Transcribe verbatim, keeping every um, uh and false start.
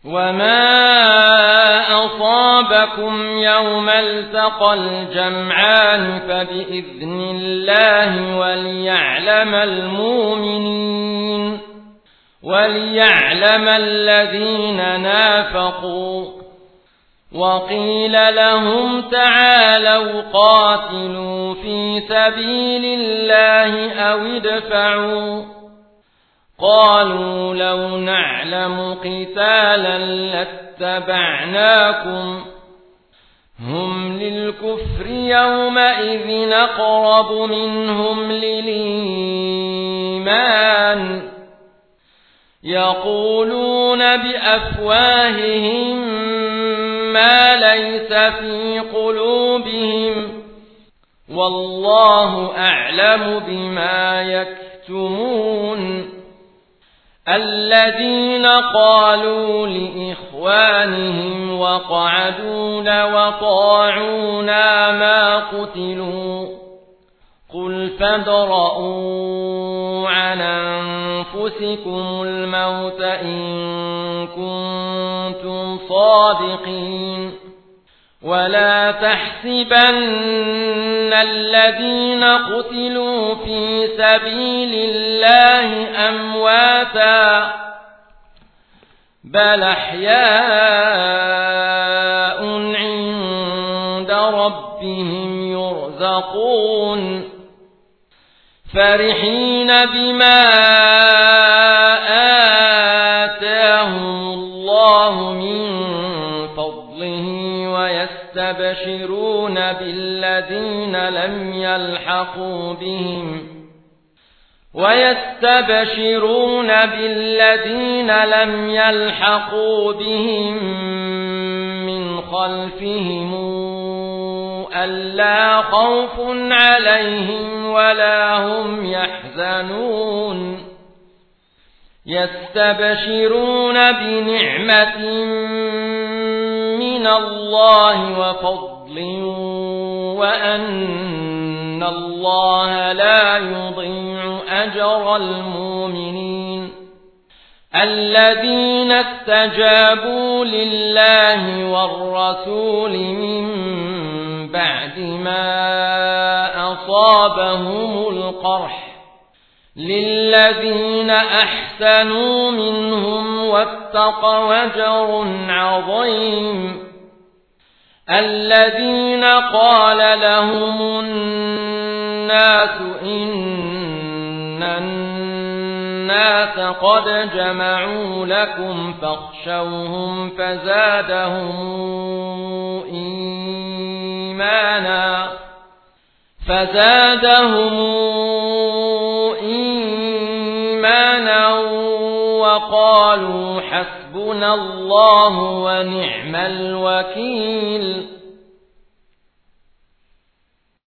وما أصابكم يوم التقى الجمعان فبإذن الله وليعلم المؤمنين وليعلم الذين نافقوا. وقيل لهم تعالوا قاتلوا في سبيل الله أو ادفعوا قالوا لو نعلم قتالا لاتبعناكم هم للكفر يومئذ أقرب منهم للإيمان يقولون بأفواههم ما ليس في قلوبهم والله أعلم بما يكتمون. الذين قالوا لإخوانهم وقعدون وطاعونا ما قتلوا قل فادرءوا عن أنفسكم الموت إن كنتم صادقين ولا تحسبن الذين قتلوا في سبيل الله أمواتا بل أحياء عند ربهم يرزقون فرحين بما آتاهم الله من فضله ويستبشرون بالذين لم يلحقوا بهم ويستبشرون بالذين لم يلحقوا بهم من خلفهم ألا خوف عليهم ولا هم يحزنون يستبشرون بنعمة من الله وفضل وأن الله لا يضيع أجر المؤمنين. الذين استجابوا لله والرسول من بعد ما أصابهم القرح للذين أحسنوا منهم واتقوا أجر عظيم. الذين قال لهم الناس إن الناس قد جمعوا لكم فاخشوهم فزادهم إيمانا فزادهم إيمانا وقالوا حسبنا الله ونعم الوكيل.